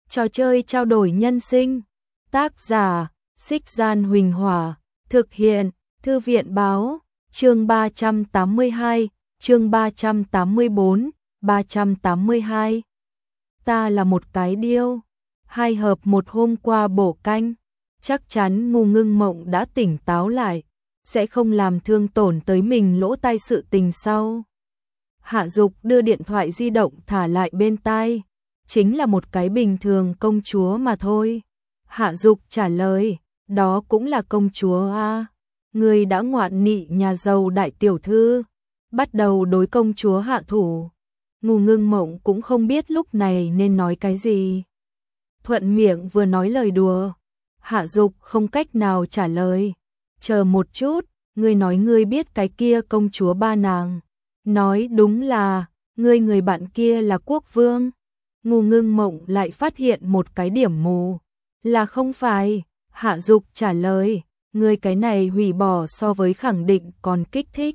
Trò chơi trao đổi nhân sinh. Tác giả: Xích Gian Huỳnh Hỏa. Thực hiện: Thư viện báo. Chương 382, chương 384, 382. Ta là một cái điêu. 2 hợp 1 hôm qua bổ canh. Chắc chắn Ngô Ngưng Mộng đã tỉnh táo lại, sẽ không làm thương tổn tới mình lỗ tai sự tình sau. Hạ Dục đưa điện thoại di động thả lại bên tai. Chính là một cái bình thường công chúa mà thôi. Hạ Dục trả lời, đó cũng là công chúa à. Người đã ngoạn nị nhà giàu đại tiểu thư, bắt đầu đối công chúa hạ thủ. Ngô Ngưng Mộng cũng không biết lúc này nên nói cái gì. Thuận miệng vừa nói lời đùa. Hạ Dục không cách nào trả lời. Chờ một chút, ngươi nói ngươi biết cái kia công chúa ba nàng. Nói đúng là, người bạn kia là quốc vương. Ngô Ngưng Mộng lại phát hiện một cái điểm mù. Là không phải. Hạ Dục trả lời, ngươi cái này hủy bỏ so với khẳng định còn kích thích.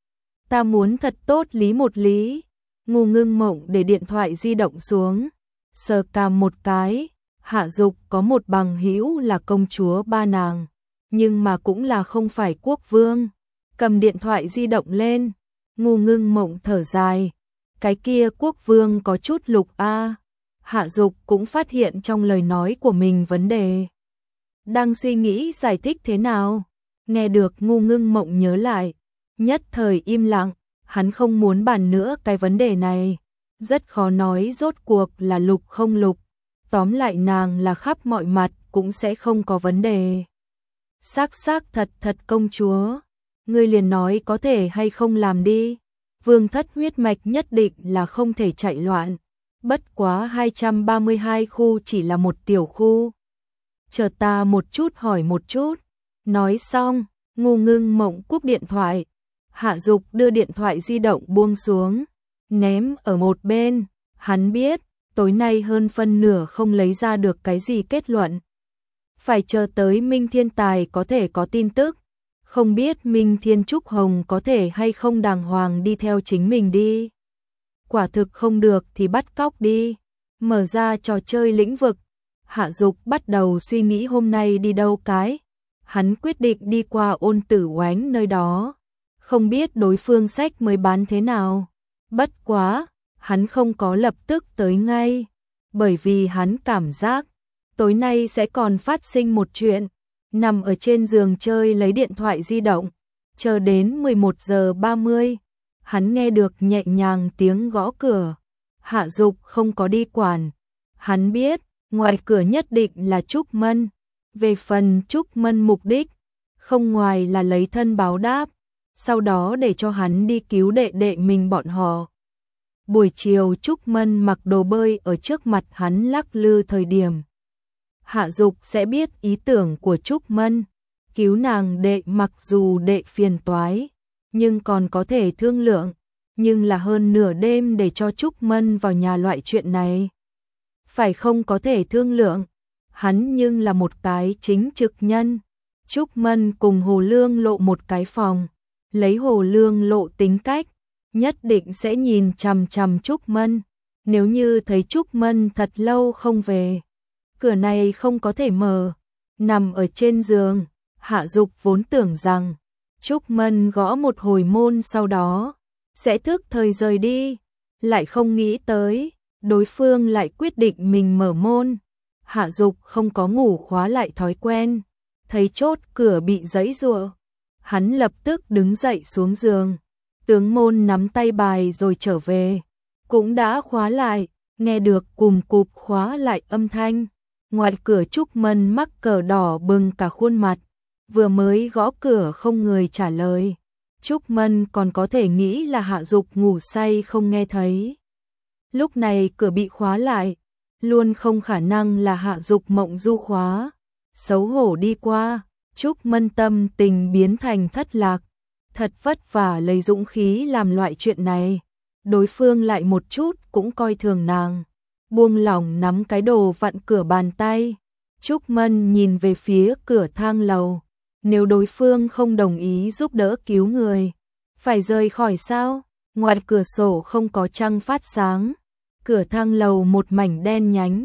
Ta muốn thật tốt lý một lý. Ngô Ngưng Mộng để điện thoại di động xuống, sờ cằm một cái. Hạ Dục có một bằng hữu là công chúa ba nàng, nhưng mà cũng là không phải quốc vương. Cầm điện thoại di động lên, Ngô Ngưng Mộng thở dài, cái kia quốc vương có chút lục a. Hạ Dục cũng phát hiện trong lời nói của mình vấn đề. Đang suy nghĩ giải thích thế nào, nghe được Ngô Ngưng Mộng nhớ lại, nhất thời im lặng. Hắn không muốn bàn nữa cái vấn đề này, rất khó nói rốt cuộc là lục không lục. Tóm lại nàng là khắp mọi mặt cũng sẽ không có vấn đề. Xác thật công chúa, ngươi liền nói có thể hay không làm đi. Vương thất huyết mạch nhất định là không thể chạy loạn. Bất quá 232 khu chỉ là một tiểu khu. Chờ ta một chút hỏi một chút. Nói xong, Ngô Ngưng Mộng cúp điện thoại. Hạ Dục đưa điện thoại di động buông xuống, ném ở một bên. Hắn biết, tối nay hơn phân nửa không lấy ra được cái gì kết luận. Phải chờ tới Minh Thiên Tài có thể có tin tức. Không biết Minh Thiên Trúc Hồng có thể hay không đàng hoàng đi theo chính mình đi. Quả thực không được thì bắt cóc đi. Mở ra trò chơi lĩnh vực. Hạ Dục bắt đầu suy nghĩ hôm nay đi đâu cái. Hắn quyết định đi qua Ôn Tử Oánh nơi đó. Không biết đối phương sách mới bán thế nào. Bất quá, hắn không có lập tức tới ngay. Bởi vì hắn cảm giác, tối nay sẽ còn phát sinh một chuyện. Nằm ở trên giường chơi lấy điện thoại di động. Chờ đến 11 giờ 30. Hắn nghe được nhẹ nhàng tiếng gõ cửa. Hạ Dục không có đi quản. Hắn biết, ngoài cửa nhất định là Trúc Mân. Về phần Trúc Mân mục đích, không ngoài là lấy thân báo đáp. Sau đó để cho hắn đi cứu đệ đệ mình bọn họ. Buổi chiều Trúc Mân mặc đồ bơi ở trước mặt hắn lắc lư thời điểm. Hạ Dục sẽ biết ý tưởng của Trúc Mân. Cứu nàng đệ mặc dù đệ phiền toái, nhưng còn có thể thương lượng. Nhưng là hơn nửa đêm để cho Trúc Mân vào nhà loại chuyện này. Phải không có thể thương lượng. Hắn nhưng là một cái chính trực nhân. Trúc Mân cùng Hồ Lương Lộ một cái phòng. Lấy Hồ Lương Lộ tính cách, nhất định sẽ nhìn chằm chằm Trúc Mân. Nếu như thấy Trúc Mân thật lâu không về, cửa này không có thể mở. Nằm ở trên giường, Hạ Dục vốn tưởng rằng Trúc Mân gõ một hồi môn sau đó sẽ thức thời rời đi, lại không nghĩ tới đối phương lại quyết định mình mở môn. Hạ Dục không có ngủ khóa lại thói quen, thấy chốt cửa bị giãy giụa. Hắn lập tức đứng dậy xuống giường, tướng môn nắm tay bài rồi trở về. Cũng đã khóa lại, nghe được cùm cụp khóa lại âm thanh. Ngoài cửa Trúc Mân mắc cờ đỏ bừng cả khuôn mặt. Vừa mới gõ cửa không người trả lời. Trúc Mân còn có thể nghĩ là Hạ Dục ngủ say không nghe thấy. Lúc này cửa bị khóa lại, luôn không khả năng là Hạ Dục mộng du khóa. Xấu hổ đi qua. Trúc Mân tâm tình biến thành thất lạc. Thật vất vả lấy dũng khí làm loại chuyện này. Đối phương lại một chút cũng coi thường nàng. Buông lỏng nắm cái đồ vặn cửa bàn tay. Trúc Mân nhìn về phía cửa thang lầu. Nếu đối phương không đồng ý giúp đỡ cứu người, phải rời khỏi sao? Ngoài cửa sổ không có trăng phát sáng. Cửa thang lầu một mảnh đen nhánh.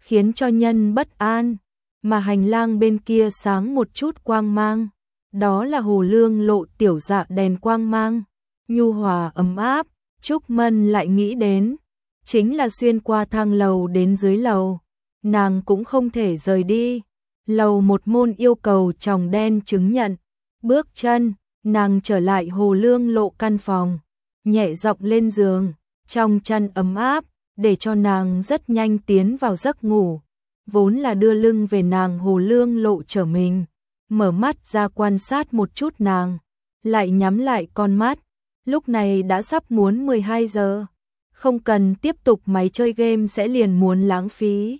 khiến cho nhân bất an, mà hành lang bên kia sáng một chút quang mang, đó là hồ lương lộ tiểu dạ đèn quang mang, nhu hòa ấm áp. Trúc Mân lại nghĩ đến, chính là xuyên qua thang lầu đến dưới lầu, nàng cũng không thể rời đi. Lầu một môn yêu cầu tròng đen chứng nhận, bước chân, nàng trở lại hồ lương lộ căn phòng, nhẹ giọng lên giường, trong chăn ấm áp, để cho nàng rất nhanh tiến vào giấc ngủ. Vốn là đưa lưng về nàng hồ lương lộ trở mình, mở mắt ra quan sát một chút nàng, lại nhắm lại con mắt. Lúc này đã sắp muốn 12 giờ, không cần tiếp tục máy chơi game sẽ liền muốn lãng phí.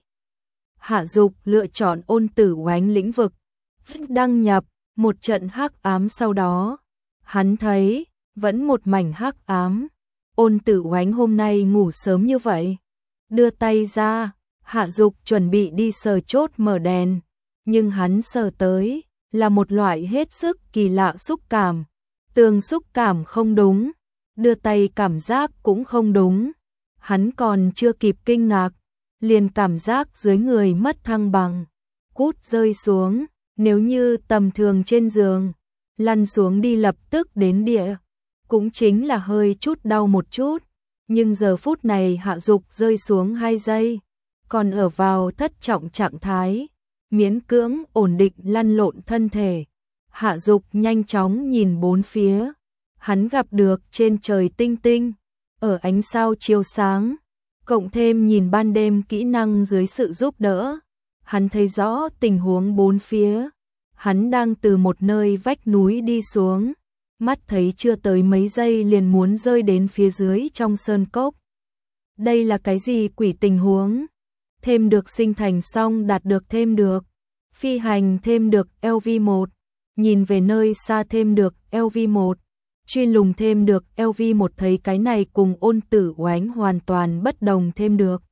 Hạ Dục lựa chọn Ôn Tử Oánh lĩnh vực, đăng nhập một trận hắc ám, sau đó hắn thấy vẫn một mảnh hắc ám. Ôn Tử Oánh hôm nay ngủ sớm như vậy, đưa tay ra, Hạ Dục chuẩn bị đi sờ chốt mở đèn, nhưng hắn sờ tới là một loại hết sức kỳ lạ xúc cảm. Tường xúc cảm không đúng, đưa tay cảm giác cũng không đúng. Hắn còn chưa kịp kinh ngạc, liền cảm giác dưới người mất thăng bằng, cút rơi xuống, nếu như tầm thường trên giường, lăn xuống đi lập tức đến địa, cũng chính là hơi chút đau một chút, nhưng giờ phút này Hạ Dục rơi xuống 2 giây, còn ở vào thất trọng trạng thái, miễn cưỡng ổn định lăn lộn thân thể. Hạ Dục nhanh chóng nhìn bốn phía, hắn gặp được trên trời tinh tinh, ở ánh sao chiếu sáng, cộng thêm nhìn ban đêm kỹ năng dưới sự giúp đỡ, hắn thấy rõ tình huống bốn phía. Hắn đang từ một nơi vách núi đi xuống, mắt thấy chưa tới mấy giây liền muốn rơi đến phía dưới trong sơn cốc. Đây là cái gì quỷ tình huống? Thêm được sinh thành xong đạt được thêm được, phi hành thêm được LV1, nhìn về nơi xa thêm được LV1, truy lùng thêm được LV1, thấy cái này cùng Ôn Tử Oánh hoàn toàn bất đồng thêm được.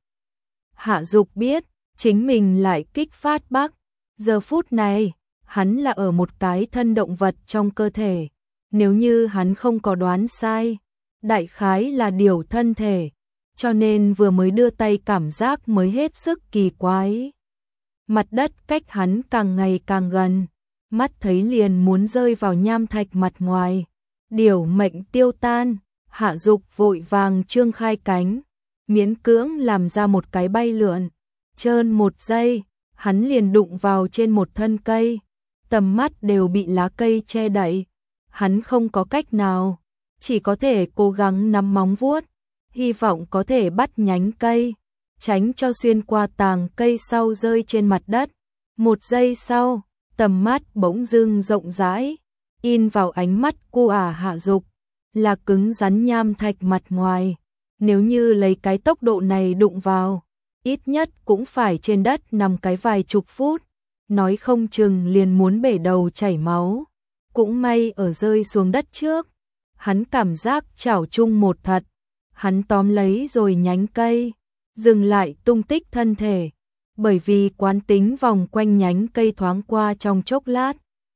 Hạ Dục biết, chính mình lại kích phát bug. Giờ phút này, hắn là ở một cái thân động vật trong cơ thể. Nếu như hắn không có đoán sai, đại khái là điều thân thể, cho nên vừa mới đưa tay cảm giác mới hết sức kỳ quái. Mặt đất cách hắn càng ngày càng gần, mắt thấy liền muốn rơi vào nham thạch mặt ngoài. Điều mệnh tiêu tan, Hạ Dục vội vàng trương khai cánh, miễn cưỡng làm ra một cái bay lượn. Trơn 1 giây, hắn liền đụng vào trên một thân cây, tầm mắt đều bị lá cây che đậy. Hắn không có cách nào, chỉ có thể cố gắng nắm móng vuốt, hy vọng có thể bắt nhánh cây, tránh cho xuyên qua tàng cây sau rơi trên mặt đất. 1 giây sau, tầm mắt bỗng dưng rộng rãi, in vào ánh mắt cô Hạ Dục, là cứng rắn nham thạch mặt ngoài. Nếu như lấy cái tốc độ này đụng vào, ít nhất cũng phải trên đất nằm cái vài chục phút, nói không chừng liền muốn bể đầu chảy máu. Cũng may ở rơi xuống đất trước, hắn cảm giác chảo chung một thật, hắn tóm lấy rồi nhánh cây, dừng lại tung tích thân thể, bởi vì quán tính vòng quanh nhánh cây thoáng qua trong chốc lát.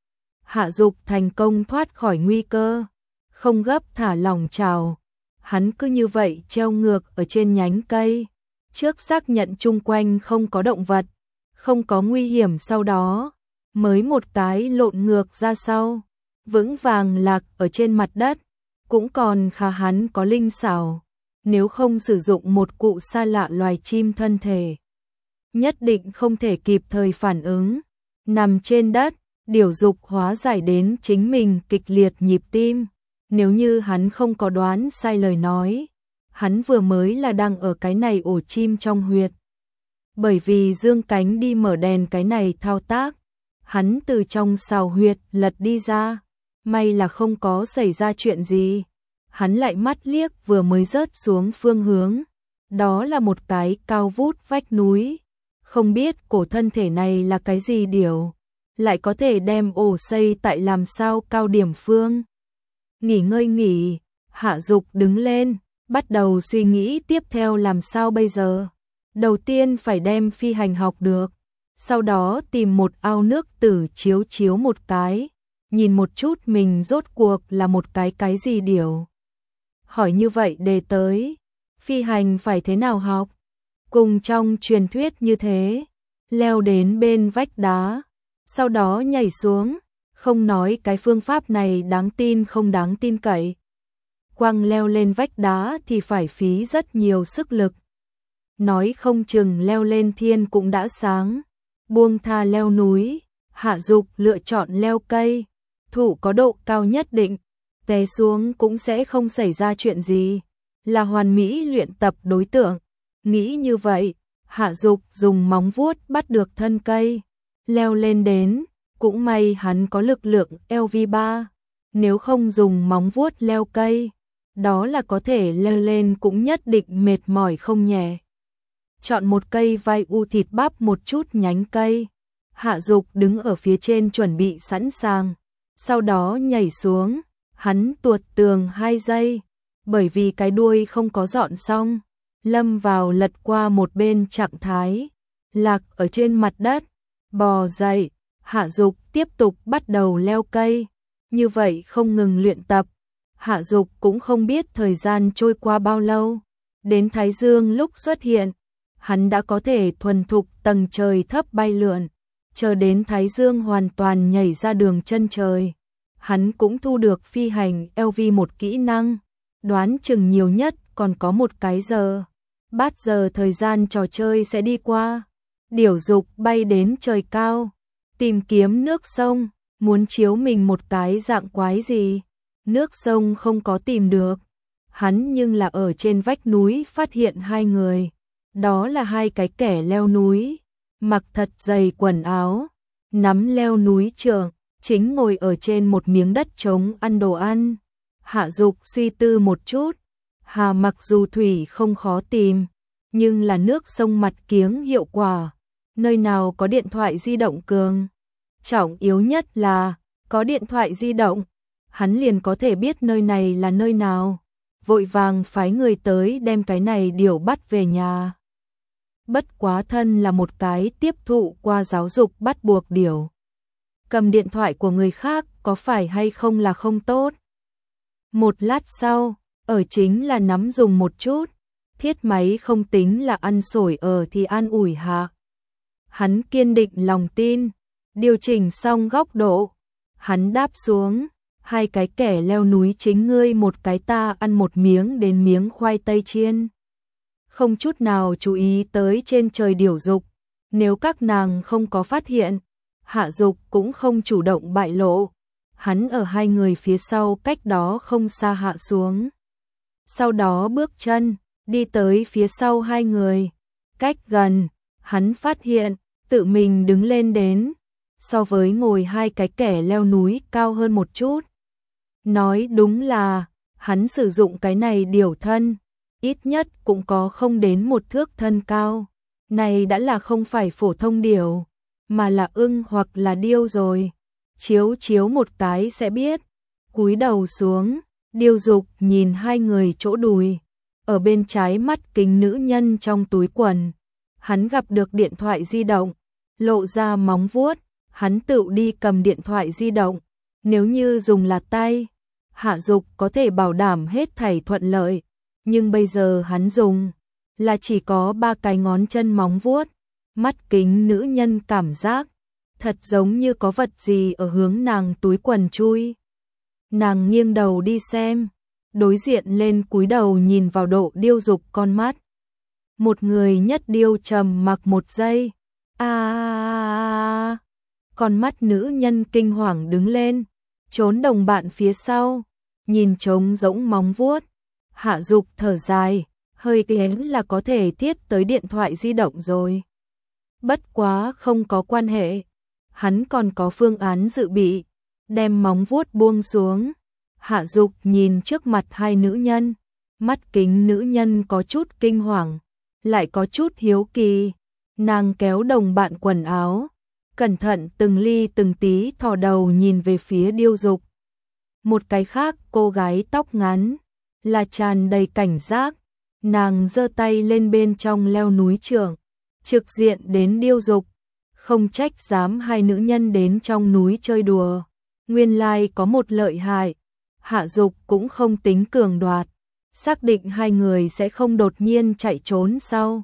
Hạ Dục thành công thoát khỏi nguy cơ, không gấp thả lỏng chảo, hắn cứ như vậy treo ngược ở trên nhánh cây, trước xác nhận chung quanh không có động vật, không có nguy hiểm, sau đó mới một cái lộn ngược ra sau, vững vàng lạc ở trên mặt đất. Cũng còn khá hắn có linh xảo, nếu không sử dụng một cụ xa lạ loài chim thân thể, nhất định không thể kịp thời phản ứng. Nằm trên đất, Điều Dục hóa giải đến chính mình kịch liệt nhịp tim. Nếu như hắn không có đoán sai lời nói, hắn vừa mới là đang ở cái này ổ chim trong huyệt. Bởi vì dương cánh đi mở đèn cái này thao tác, hắn từ trong sào huyệt lật đi ra, may là không có xảy ra chuyện gì. Hắn lại mắt liếc vừa mới rớt xuống phương hướng, đó là một cái cao vút vách núi, không biết cổ thân thể này là cái gì điều, lại có thể đem ổ xây tại làm sao cao điểm phương. Nghỉ ngơi nghỉ, Hạ Dục đứng lên, bắt đầu suy nghĩ tiếp theo làm sao bây giờ. Đầu tiên phải đem phi hành học được, sau đó tìm một ao nước tử chiếu chiếu một cái, nhìn một chút mình rốt cuộc là một cái gì điều. Hỏi như vậy đề tới, phi hành phải thế nào học? cùng trong truyền thuyết như thế, leo đến bên vách đá, sau đó nhảy xuống, không nói cái phương pháp này đáng tin không đáng tin cậy. Quang leo lên vách đá thì phải phí rất nhiều sức lực. Nói không chừng leo lên thiên cũng đã sáng. Buông tha leo núi, Hạ Dục lựa chọn leo cây, thụ có độ cao nhất định, té xuống cũng sẽ không xảy ra chuyện gì, là hoàn mỹ luyện tập đối tượng. Nghĩ như vậy, Hạ Dục dùng móng vuốt bắt được thân cây, leo lên đến, cũng may hắn có lực lượng LV3, nếu không dùng móng vuốt leo cây, đó là có thể leo lên cũng nhất định mệt mỏi không nhẹ. Chọn một cây vai u thịt bắp một chút nhánh cây, Hạ Dục đứng ở phía trên chuẩn bị sẵn sàng, sau đó nhảy xuống, hắn tuột tường 2 giây, bởi vì cái đuôi không có dọn xong, lâm vào lật qua một bên trạng thái, lạc ở trên mặt đất, bò dậy, Hạ Dục tiếp tục bắt đầu leo cây, như vậy không ngừng luyện tập, Hạ Dục cũng không biết thời gian trôi qua bao lâu, đến Thái Dương lúc xuất hiện, hắn đã có thể thuần thục tầng trời thấp bay lượn, chờ đến Thái Dương hoàn toàn nhảy ra đường chân trời. Hắn cũng thu được phi hành LV một kỹ năng, đoán chừng nhiều nhất còn có một cái giờ. Bát giờ thời gian trò chơi sẽ đi qua. Điểu Dục bay đến trời cao, tìm kiếm nước sông, muốn chiếu mình một cái dạng quái gì. Nước sông không có tìm được. Hắn nhưng là ở trên vách núi phát hiện 2 người. Đó là 2 cái kẻ leo núi, mặc thật dày quần áo, nắm leo núi trượng, chính ngồi ở trên một miếng đất trống ăn đồ ăn. Hạ Dục suy tư một chút, Hà mặc dù thủy không khó tìm, nhưng là nước sông mặt kiếng hiệu quả, nơi nào có điện thoại di động cường. Trọng yếu nhất là, có điện thoại di động, hắn liền có thể biết nơi này là nơi nào, vội vàng phái người tới đem cái này điểu bắt về nhà. Bất quá thân là một cái tiếp thụ qua giáo dục bắt buộc điểu. Cầm điện thoại của người khác có phải hay không là không tốt. Một lát sau, ở chính là nắm dùng một chút, thiết máy không tính là ăn sổi ở thì an ủi hạ. Hắn kiên định lòng tin, điều chỉnh xong góc độ, hắn đáp xuống, 2 cái kẻ leo núi chính ngươi một cái ta ăn một miếng đến miếng khoai tây chiên. Không chút nào chú ý tới trên trời Điểu Dục, nếu các nàng không có phát hiện, Hạ Dục cũng không chủ động bại lộ, hắn ở 2 người phía sau cách đó không xa hạ xuống. Sau đó bước chân, đi tới phía sau 2 người, cách gần, hắn phát hiện, tự mình đứng lên đến, so với ngồi 2 cái kẻ leo núi cao hơn một chút. Nói đúng là, hắn sử dụng cái này điểu thân, ít nhất cũng có không đến 1 thước thân cao. Này đã là không phải phổ thông điểu, mà là ưng hoặc là điêu rồi. Chiếu một cái sẽ biết. Cúi đầu xuống, Điêu Dục nhìn 2 người chỗ đùi. Ở bên trái mắt kính nữ nhân trong túi quần. Hắn gặp được điện thoại di động, lộ ra móng vuốt, hắn tự đi cầm điện thoại di động. Nếu như dùng là tay, Hạ Dục có thể bảo đảm hết thảy thuận lợi. Nhưng bây giờ hắn dùng là chỉ có 3 cái ngón chân móng vuốt, mắt kính nữ nhân cảm giác thật giống như có vật gì ở hướng nàng túi quần chui. Nàng nghiêng đầu đi xem, đối diện lên cúi đầu nhìn vào Độ Điêu Dục con mắt. Một người nhất điêu trầm mặc 1 giây. Con mắt nữ nhân kinh hoàng đứng lên, trốn đồng bạn phía sau, nhìn trống rỗng móng vuốt. Hạ Dục thở dài, hơi kém là có thể thiết tới điện thoại di động rồi. Bất quá không có quan hệ, hắn còn có phương án dự bị, đem móng vuốt buông xuống. Hạ Dục nhìn trước mặt 2 nữ nhân, mắt kính nữ nhân có chút kinh hoàng, lại có chút hiếu kỳ. Nàng kéo đồng bạn quần áo, cẩn thận từng ly từng tí thò đầu nhìn về phía Điêu Dục. Một cái khác cô gái tóc ngắn, là tràn đầy cảnh giác, nàng giơ tay lên bên trong leo núi trượng, trực diện đến Điêu Dục, không trách dám 2 nữ nhân đến trong núi chơi đùa, nguyên lai có một lợi hại. Hạ Dục cũng không tính cường đoạt, xác định 2 người sẽ không đột nhiên chạy trốn sau.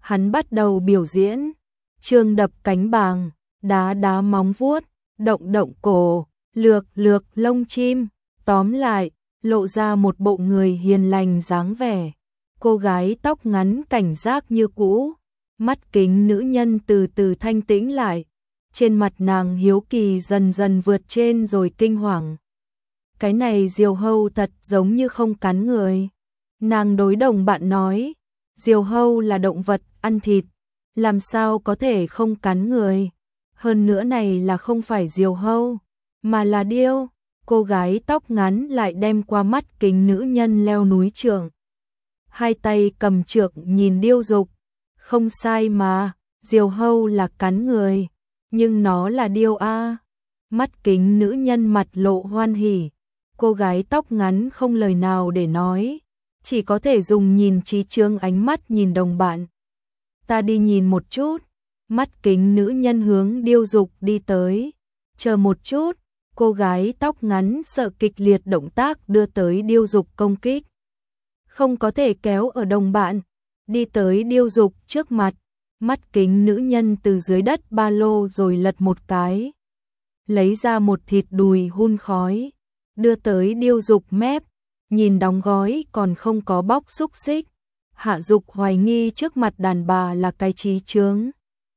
Hắn bắt đầu biểu diễn, chương đập cánh bàng, đá đá móng vuốt, động động cổ, lược lược lông chim, tóm lại, lộ ra một bộ người hiền lành dáng vẻ. Cô gái tóc ngắn cảnh giác như cũ, mắt kính nữ nhân từ từ thanh tĩnh lại, trên mặt nàng hiếu kỳ dần dần vượt trên rồi kinh hoàng. Cái này diều hâu thật giống như không cắn người. Nàng đối đồng bạn nói, diều hâu là động vật ăn thịt, làm sao có thể không cắn người. Hơn nữa này là không phải diều hâu, mà là điêu. Cô gái tóc ngắn lại đem qua mắt kính nữ nhân leo núi trượng. Hai tay cầm trượng nhìn điêu dục. Không sai mà, diều hâu là cắn người, nhưng nó là điêu a. Mắt kính nữ nhân mặt lộ hoan hỉ. Cô gái tóc ngắn không lời nào để nói, chỉ có thể dùng nhìn trí trương ánh mắt nhìn đồng bạn. Ta đi nhìn một chút. Mắt kính nữ nhân hướng điêu dục đi tới. Chờ một chút. Cô gái tóc ngắn sợ kịch liệt động tác đưa tới điêu dục công kích. Không có thể kéo ở đồng bạn. Đi tới điêu dục trước mặt. Mắt kính nữ nhân từ dưới đất ba lô rồi lật một cái. Lấy ra một thịt đùi hun khói. Đưa tới điêu dục mép. Nhìn đóng gói còn không có bóc xúc xích. Hạ dục hoài nghi trước mặt đàn bà là cái trí chướng.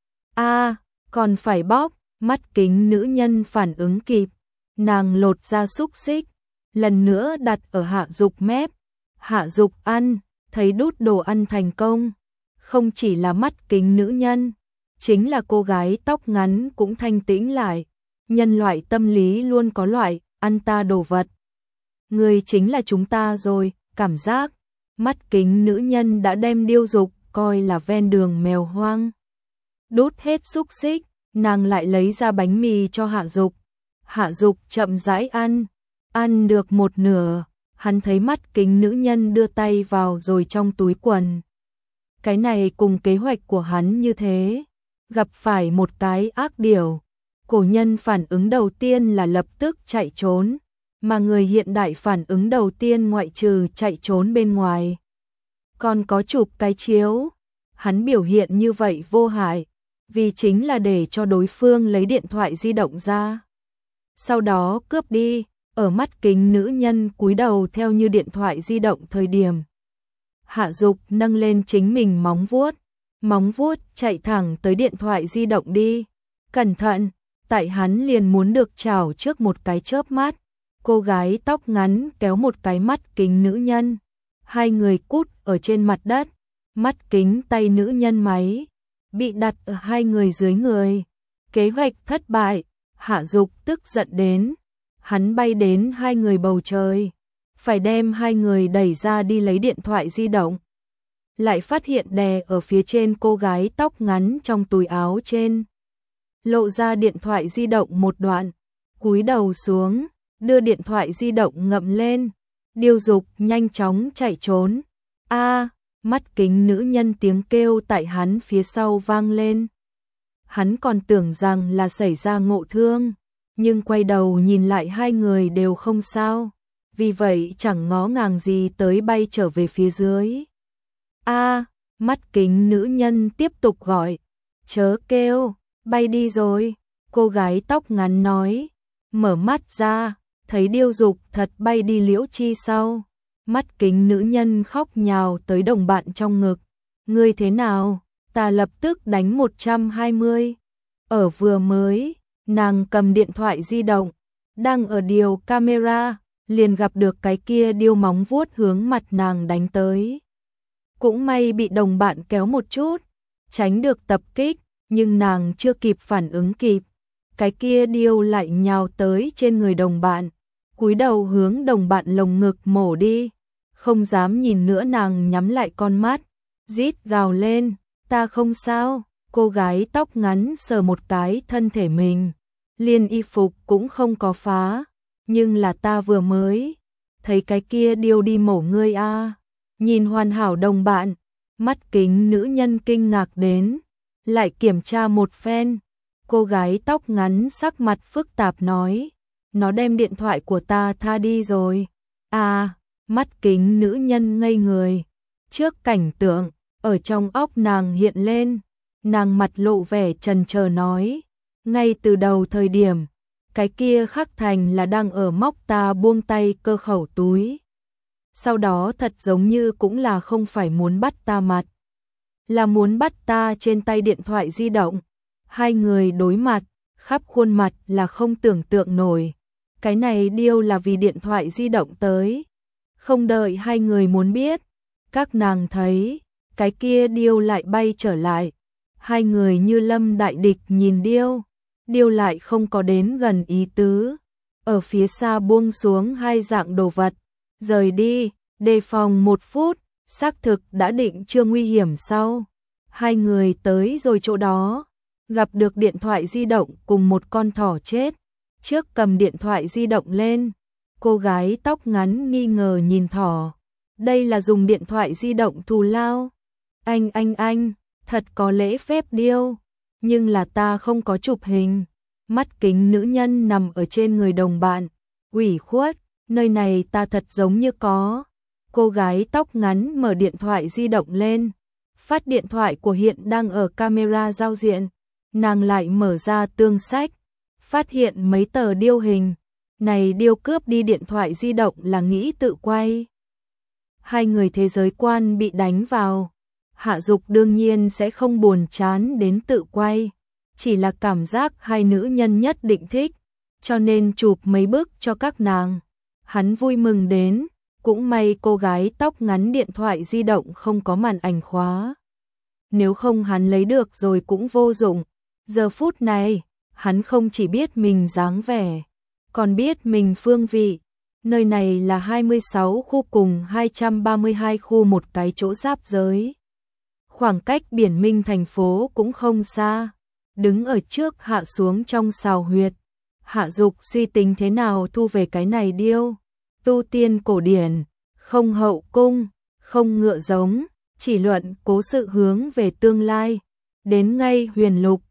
Còn phải bóc. Mắt kính nữ nhân phản ứng kịp. Nàng lột ra xúc xích, lần nữa đặt ở hạ dục mép. Hạ dục ăn, thấy đút đồ ăn thành công. Không chỉ là mắt kính nữ nhân, chính là cô gái tóc ngắn cũng thanh tĩnh lại. Nhân loại tâm lý luôn có loại, ăn ta đồ vật. Người chính là chúng ta rồi, cảm giác. Mắt kính nữ nhân đã đem điêu dục, coi là ven đường mèo hoang. Đút hết xúc xích, nàng lại lấy ra bánh mì cho hạ dục. Hạ dục chậm rãi ăn được một nửa, hắn thấy mắt kính nữ nhân đưa tay vào rồi trong túi quần. Cái này cùng kế hoạch của hắn như thế, gặp phải một cái ác điều. Cổ nhân phản ứng đầu tiên là lập tức chạy trốn, mà người hiện đại phản ứng đầu tiên ngoại trừ chạy trốn bên ngoài. Còn có chụp cái chiếu, hắn biểu hiện như vậy vô hại, vì chính là để cho đối phương lấy điện thoại di động ra. Sau đó cướp đi, ở mắt kính nữ nhân cúi đầu theo như điện thoại di động thời điểm. Hạ dục nâng lên chính mình móng vuốt chạy thẳng tới điện thoại di động đi. Cẩn thận, tại hắn liền muốn được chảo trước một cái chớp mắt. Cô gái tóc ngắn kéo một cái mắt kính nữ nhân. Hai người cút ở trên mặt đất. Mắt kính tay nữ nhân máy bị đặt ở hai người dưới người. Kế hoạch thất bại. Hạ dục tức giận đến, hắn bay đến hai người bầu trời, phải đem hai người đẩy ra đi lấy điện thoại di động. Lại phát hiện đè ở phía trên cô gái tóc ngắn trong túi áo trên. Lộ ra điện thoại di động một đoạn, cúi đầu xuống, đưa điện thoại di động ngậm lên. Điêu dục nhanh chóng chạy trốn. Mắt kính nữ nhân tiếng kêu tại hắn phía sau vang lên. Hắn còn tưởng rằng là xảy ra ngộ thương, nhưng quay đầu nhìn lại hai người đều không sao, vì vậy chẳng ngó ngàng gì tới bay trở về phía dưới. Mắt kính nữ nhân tiếp tục gọi, chớ kêu, bay đi rồi. Cô gái tóc ngắn nói, mở mắt ra, thấy điêu dục thật bay đi liễu chi sau. Mắt kính nữ nhân khóc nhào tới đồng bạn trong ngực. Ngươi thế nào? Ta lập tức đánh 120. Ở vừa mới, nàng cầm điện thoại di động, đang ở điều camera, liền gặp được cái kia điêu móng vuốt hướng mặt nàng đánh tới. Cũng may bị đồng bạn kéo một chút, tránh được tập kích, nhưng nàng chưa kịp phản ứng kịp. Cái kia điêu lại nhào tới trên người đồng bạn, cúi đầu hướng đồng bạn lồng ngực mổ đi. Không dám nhìn nữa, nàng nhắm lại con mắt, rít gào lên. Ta không sao. Cô gái tóc ngắn sờ một cái thân thể mình, liền y phục cũng không có phá, nhưng là ta vừa mới thấy cái kia điêu đi mổ ngươi a. Nhìn hoàn hảo đồng bạn, mắt kính nữ nhân kinh ngạc đến, lại kiểm tra một phen. Cô gái tóc ngắn sắc mặt phức tạp nói, nó đem điện thoại của ta tha đi rồi. Mắt kính nữ nhân ngây người trước cảnh tượng ở trong óc nàng hiện lên, nàng mặt lộ vẻ chần chờ nói, ngay từ đầu thời điểm, cái kia Khắc Thành là đang ở móc ta buông tay cơ khẩu túi. Sau đó thật giống như cũng là không phải muốn bắt ta mặt, là muốn bắt ta trên tay điện thoại di động. Hai người đối mặt, khắp khuôn mặt là không tưởng tượng nổi. Cái này điêu là vì điện thoại di động tới. Không đợi hai người muốn biết, các nàng thấy, cái kia điêu lại bay trở lại. Hai người như lâm đại địch nhìn điêu, điêu lại không có đến gần ý tứ. Ở phía xa buông xuống hai dạng đồ vật, rời đi, đề phòng 1 phút, xác thực đã định chưa nguy hiểm sau. Hai người tới rồi chỗ đó, gặp được điện thoại di động cùng một con thỏ chết. Trước cầm điện thoại di động lên, cô gái tóc ngắn nghi ngờ nhìn thỏ. Đây là dùng điện thoại di động thù lao. Anh, thật có lễ phép điêu, nhưng là ta không có chụp hình. Mắt kính nữ nhân nằm ở trên người đồng bạn, ủy khuất, nơi này ta thật giống như có. Cô gái tóc ngắn mở điện thoại di động lên, phát điện thoại của Hiện đang ở camera giao diện, nàng lại mở ra tương sách, phát hiện mấy tờ điêu hình, này điêu cướp đi điện thoại di động là nghĩ tự quay. Hai người thế giới quan bị đánh vào, Hạ Dục đương nhiên sẽ không buồn chán đến tự quay, chỉ là cảm giác hai nữ nhân nhất định thích, cho nên chụp mấy bức cho các nàng. Hắn vui mừng đến, cũng may cô gái tóc ngắn điện thoại di động không có màn ảnh khóa. Nếu không hắn lấy được rồi cũng vô dụng. Giờ phút này, hắn không chỉ biết mình dáng vẻ, còn biết mình phương vị. Nơi này là 26 khu cùng 232 khu một cái chỗ giáp giới. Khoảng cách Biển Minh thành phố cũng không xa. Đứng ở trước hạ xuống trong sào huyệt. Hạ Dục suy tính thế nào thu về cái này điêu. Tu tiên cổ điển, không hậu cung, không ngựa giống, chỉ luận cố sự hướng về tương lai. Đến ngay Huyền Lục,